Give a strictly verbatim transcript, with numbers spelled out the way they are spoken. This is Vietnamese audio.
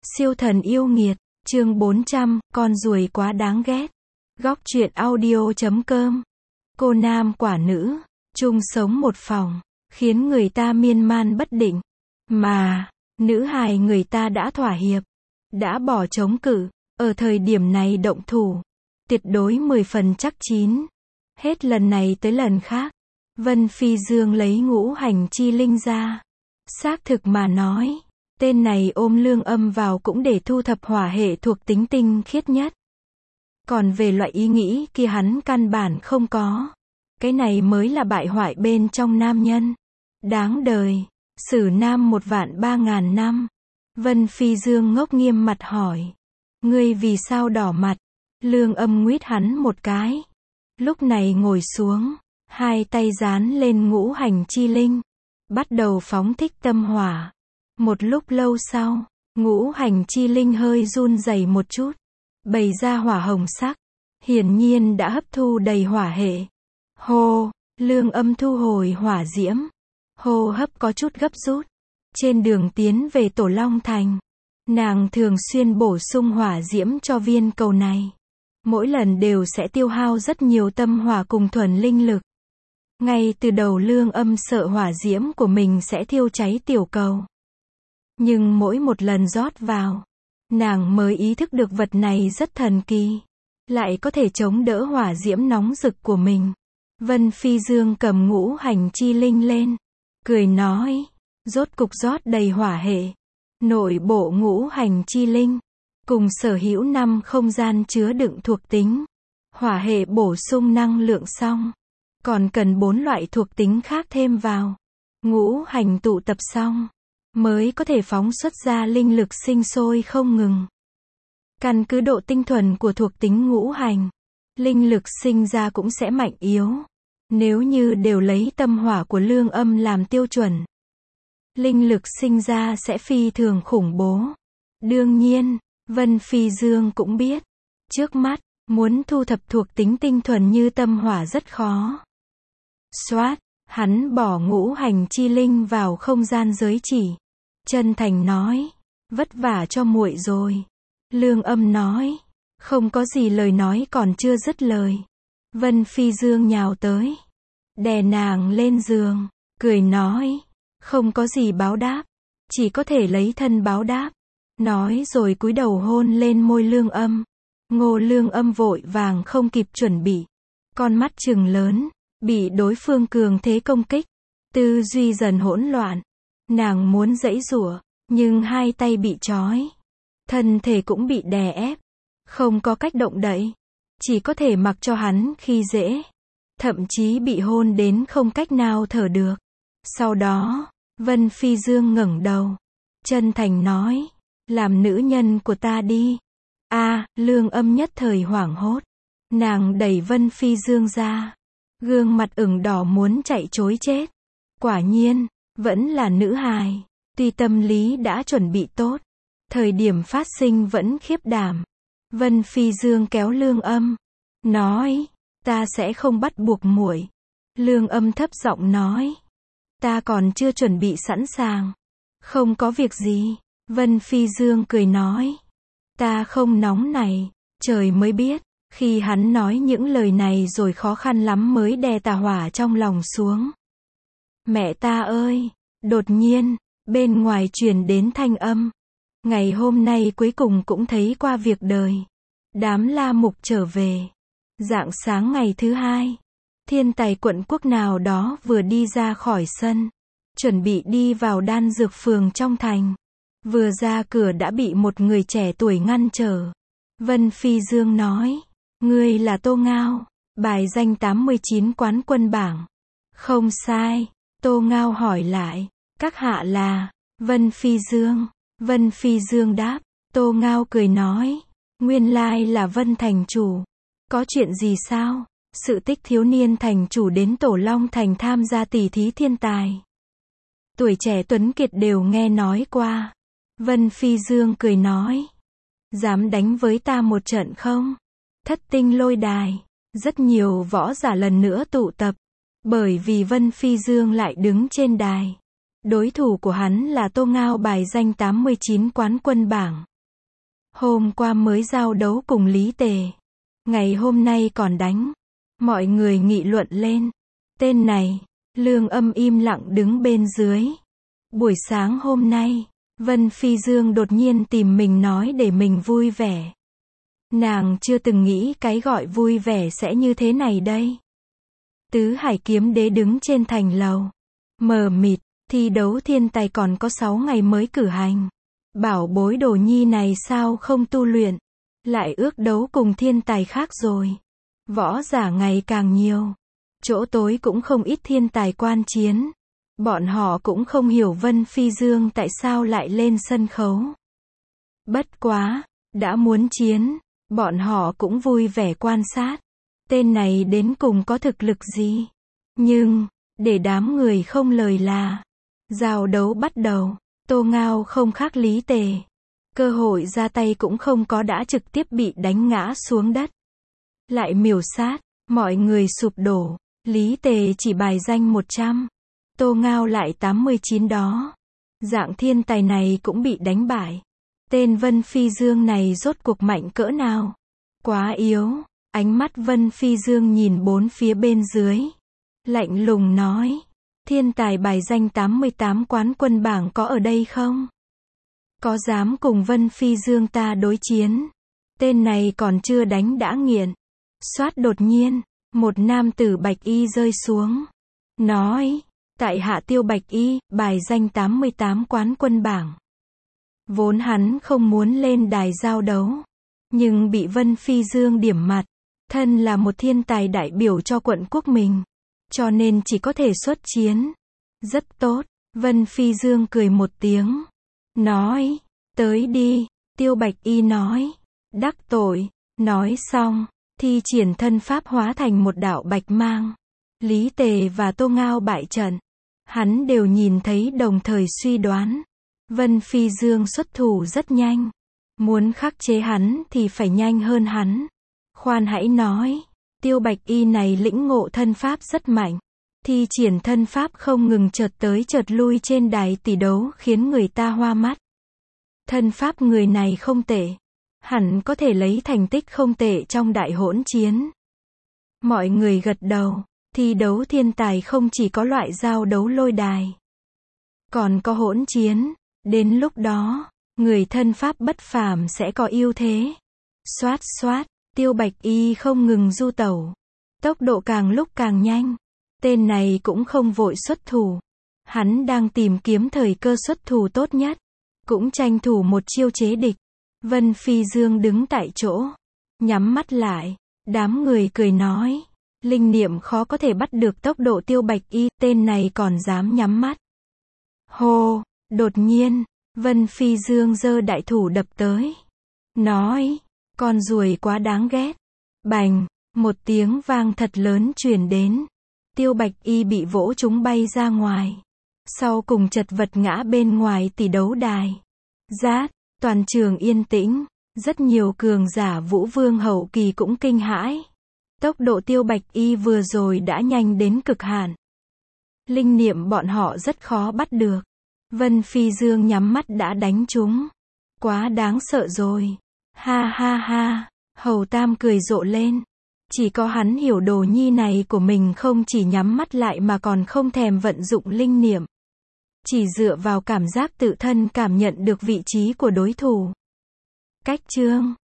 Siêu thần yêu nghiệt, chương bốn trăm, con ruồi quá đáng ghét. Góc truyện audio chấm com. Cô nam quả nữ, chung sống một phòng, khiến người ta miên man bất định. Mà, nữ hài người ta đã thỏa hiệp, đã bỏ chống cự, ở thời điểm này động thủ. Tuyệt đối mười phần chắc chín. Hết lần này tới lần khác, Vân Phi Dương lấy ngũ hành chi linh ra. Xác thực mà nói, tên này ôm Lương Âm vào cũng để thu thập hỏa hệ thuộc tính tinh khiết nhất. Còn về loại ý nghĩ kia hắn căn bản không có. Cái này mới là bại hoại bên trong nam nhân. Đáng đời. Sử nam một vạn ba ngàn năm. Vân Phi Dương ngốc nghiêm mặt hỏi. Ngươi vì sao đỏ mặt? Lương Âm nguyết hắn một cái. Lúc này ngồi xuống, hai tay dán lên ngũ hành chi linh, bắt đầu phóng thích tâm hỏa. Một lúc lâu sau, ngũ hành chi linh hơi run rẩy một chút, bày ra hỏa hồng sắc, hiển nhiên đã hấp thu đầy hỏa hệ. Hô, Lương Âm thu hồi hỏa diễm, hô hấp có chút gấp rút. Trên đường tiến về Tổ Long Thành, nàng thường xuyên bổ sung hỏa diễm cho viên cầu này. Mỗi lần đều sẽ tiêu hao rất nhiều tâm hỏa cùng thuần linh lực. Ngay từ đầu Lương Âm sợ hỏa diễm của mình sẽ thiêu cháy tiểu cầu. Nhưng mỗi một lần rót vào, nàng mới ý thức được vật này rất thần kỳ, lại có thể chống đỡ hỏa diễm nóng rực của mình. Vân Phi Dương cầm ngũ hành chi linh lên, cười nói, rốt cục rót đầy hỏa hệ. Nội bộ ngũ hành chi linh, cùng sở hữu năm không gian chứa đựng thuộc tính. Hỏa hệ bổ sung năng lượng xong, còn cần bốn loại thuộc tính khác thêm vào. Ngũ hành tụ tập xong, mới có thể phóng xuất ra linh lực sinh sôi không ngừng. Căn cứ độ tinh thuần của thuộc tính ngũ hành, linh lực sinh ra cũng sẽ mạnh yếu. Nếu như đều lấy tâm hỏa của Lương Âm làm tiêu chuẩn, linh lực sinh ra sẽ phi thường khủng bố. Đương nhiên, Vân Phi Dương cũng biết, trước mắt, muốn thu thập thuộc tính tinh thuần như tâm hỏa rất khó. Xoát, hắn bỏ ngũ hành chi linh vào không gian giới chỉ. Chân thành nói, vất vả cho muội rồi. Lương Âm nói, không có gì, lời nói còn chưa dứt lời. Vân Phi Dương nhào tới, đè nàng lên giường, cười nói, không có gì báo đáp, chỉ có thể lấy thân báo đáp. Nói rồi cúi đầu hôn lên môi Lương Âm. Ngô Lương Âm vội vàng không kịp chuẩn bị, con mắt trừng lớn, bị đối phương cường thế công kích, tư duy dần hỗn loạn. Nàng muốn giãy giụa, nhưng hai tay bị trói, thân thể cũng bị đè ép, không có cách động đậy, chỉ có thể mặc cho hắn khi dễ, thậm chí bị hôn đến không cách nào thở được. Sau đó, Vân Phi Dương ngẩng đầu, chân thành nói, làm nữ nhân của ta đi. A, Lương Âm nhất thời hoảng hốt, nàng đẩy Vân Phi Dương ra, gương mặt ửng đỏ muốn chạy trối chết. Quả nhiên, vẫn là nữ hài, tuy tâm lý đã chuẩn bị tốt, thời điểm phát sinh vẫn khiếp đảm. Vân Phi Dương kéo Lương Âm, nói, ta sẽ không bắt buộc muội. Lương Âm thấp giọng nói, ta còn chưa chuẩn bị sẵn sàng. Không có việc gì. Vân Phi Dương cười nói, ta không nóng này. Trời mới biết, khi hắn nói những lời này rồi khó khăn lắm mới đè tà hỏa trong lòng xuống. Mẹ ta ơi! Đột nhiên, bên ngoài truyền đến thanh âm. Ngày hôm nay cuối cùng cũng thấy qua việc đời. Đám La Mục trở về. Rạng sáng ngày thứ hai, thiên tài quận quốc nào đó vừa đi ra khỏi sân, chuẩn bị đi vào đan dược phường trong thành. Vừa ra cửa đã bị một người trẻ tuổi ngăn trở. Vân Phi Dương nói, ngươi là Tô Ngao, bài danh tám mươi chín quán quân bảng. Không sai. Tô Ngao hỏi lại, các hạ là? Vân Phi Dương. Vân Phi Dương đáp. Tô Ngao cười nói, nguyên lai là Vân thành chủ. Có chuyện gì sao? Sự tích thiếu niên thành chủ đến Tổ Long Thành tham gia tỷ thí thiên tài. Tuổi trẻ tuấn kiệt đều nghe nói qua. Vân Phi Dương cười nói, dám đánh với ta một trận không? Thất tinh lôi đài, rất nhiều võ giả lần nữa tụ tập. Bởi vì Vân Phi Dương lại đứng trên đài. Đối thủ của hắn là Tô Ngao bài danh tám mươi chín quán quân bảng. Hôm qua mới giao đấu cùng Lý Tề. Ngày hôm nay còn đánh. Mọi người nghị luận lên. Tên này, Lương Âm im lặng đứng bên dưới. Buổi sáng hôm nay, Vân Phi Dương đột nhiên tìm mình nói để mình vui vẻ. Nàng chưa từng nghĩ cái gọi vui vẻ sẽ như thế này đây. Tứ Hải Kiếm Đế đứng trên thành lầu. Mờ mịt, thi đấu thiên tài còn có sáu ngày mới cử hành. Bảo bối Đồ Nhi này sao không tu luyện, lại ước đấu cùng thiên tài khác rồi. Võ giả ngày càng nhiều. Chỗ tối cũng không ít thiên tài quan chiến. Bọn họ cũng không hiểu Vân Phi Dương tại sao lại lên sân khấu. Bất quá, đã muốn chiến, bọn họ cũng vui vẻ quan sát. Tên này đến cùng có thực lực gì? Nhưng, để đám người không lời là, giao đấu bắt đầu. Tô Ngao không khác Lý Tề. Cơ hội ra tay cũng không có đã trực tiếp bị đánh ngã xuống đất. Lại miểu sát, mọi người sụp đổ. Lý Tề chỉ bài danh một trăm. Tô Ngao lại tám mươi chín đó. Dạng thiên tài này cũng bị đánh bại. Tên Vân Phi Dương này rốt cuộc mạnh cỡ nào? Quá yếu. Ánh mắt Vân Phi Dương nhìn bốn phía bên dưới. Lạnh lùng nói. Thiên tài bài danh tám mươi tám quán quân bảng có ở đây không? Có dám cùng Vân Phi Dương ta đối chiến? Tên này còn chưa đánh đã nghiện. Xoát đột nhiên, một nam tử bạch y rơi xuống. Nói, tại hạ Tiêu Bạch Y, bài danh tám mươi tám quán quân bảng. Vốn hắn không muốn lên đài giao đấu. Nhưng bị Vân Phi Dương điểm mặt. Thân là một thiên tài đại biểu cho quận quốc mình. Cho nên chỉ có thể xuất chiến. Rất tốt. Vân Phi Dương cười một tiếng. Nói, tới đi. Tiêu Bạch Y nói. Đắc tội. Nói xong, thi triển thân pháp hóa thành một đạo bạch mang. Lý Tề và Tô Ngao bại trận. Hắn đều nhìn thấy đồng thời suy đoán. Vân Phi Dương xuất thủ rất nhanh. Muốn khắc chế hắn thì phải nhanh hơn hắn. Khoan hãy nói. Tiêu Bạch Y này lĩnh ngộ thân pháp rất mạnh. Thi triển thân pháp không ngừng chợt tới chợt lui trên đài tỷ đấu khiến người ta hoa mắt. Thân pháp người này không tệ. Hẳn có thể lấy thành tích không tệ trong đại hỗn chiến. Mọi người gật đầu. Thi đấu thiên tài không chỉ có loại giao đấu lôi đài. Còn có hỗn chiến. Đến lúc đó, người thân pháp bất phàm sẽ có ưu thế. Xoát xoát. Tiêu Bạch Y không ngừng du tẩu. Tốc độ càng lúc càng nhanh. Tên này cũng không vội xuất thủ. Hắn đang tìm kiếm thời cơ xuất thủ tốt nhất. Cũng tranh thủ một chiêu chế địch. Vân Phi Dương đứng tại chỗ. Nhắm mắt lại. Đám người cười nói. Linh niệm khó có thể bắt được tốc độ Tiêu Bạch Y. Tên này còn dám nhắm mắt. Hô. Đột nhiên. Vân Phi Dương giơ đại thủ đập tới. Nói. Con ruồi quá đáng ghét. Bành. Một tiếng vang thật lớn truyền đến. Tiêu Bạch Y bị vỗ trúng bay ra ngoài. Sau cùng chật vật ngã bên ngoài tỷ đấu đài. Rát. Toàn trường yên tĩnh. Rất nhiều cường giả Vũ Vương hậu kỳ cũng kinh hãi. Tốc độ Tiêu Bạch Y vừa rồi đã nhanh đến cực hạn. Linh niệm bọn họ rất khó bắt được. Vân Phi Dương nhắm mắt đã đánh trúng. Quá đáng sợ rồi. Ha ha ha. Hầu Tam cười rộ lên. Chỉ có hắn hiểu Đồ Nhi này của mình không chỉ nhắm mắt lại mà còn không thèm vận dụng linh niệm. Chỉ dựa vào cảm giác tự thân cảm nhận được vị trí của đối thủ. Cách chương